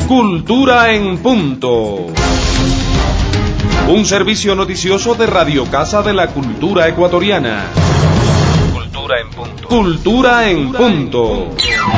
Cultura en Punto. Un servicio noticioso de Radio Casa de la Cultura Ecuatoriana. Cultura en Punto. Cultura en Punto.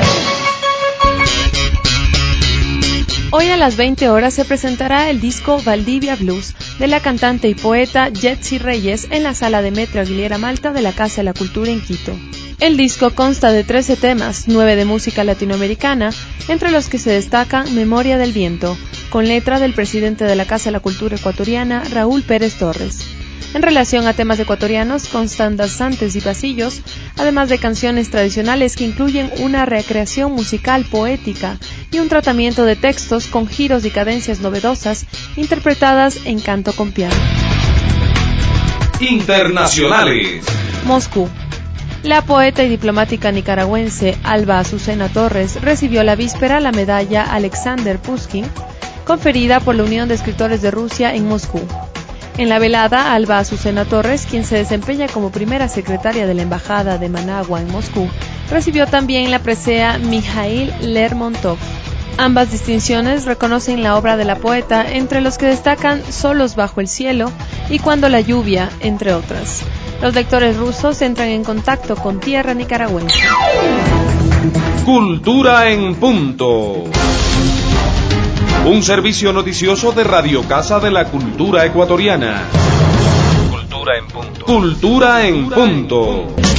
Hoy a las 20 horas se presentará el disco Valdivia Blues de la cantante y poeta Jetsi Reyes en la Sala Demetrio Aguilera Malta de la Casa de la Cultura en Quito. El disco consta de 13 temas, 9 de música latinoamericana, entre los que se destacan Memoria del Viento, con letra del presidente de la Casa de la Cultura Ecuatoriana, Raúl Pérez Torres. En relación a temas ecuatorianos, constan danzantes y pasillos, además de canciones tradicionales que incluyen una recreación musical poética y un tratamiento de textos con giros y cadencias novedosas, interpretadas en canto con piano. Internacionales. Moscú. La poeta y diplomática nicaragüense Alba Azucena Torres recibió la víspera la medalla Alexander Pushkin, conferida por la Unión de Escritores de Rusia en Moscú. En la velada, Alba Azucena Torres, quien se desempeña como primera secretaria de la Embajada de Managua en Moscú, recibió también la presea Mikhail Lermontov. Ambas distinciones reconocen la obra de la poeta, entre los que destacan Solos bajo el cielo y Cuando la lluvia, entre otras. Los lectores rusos entran en contacto con tierra nicaragüense. Cultura en Punto. Un servicio noticioso de Radio Casa de la Cultura Ecuatoriana. Cultura en Punto. Cultura en Punto.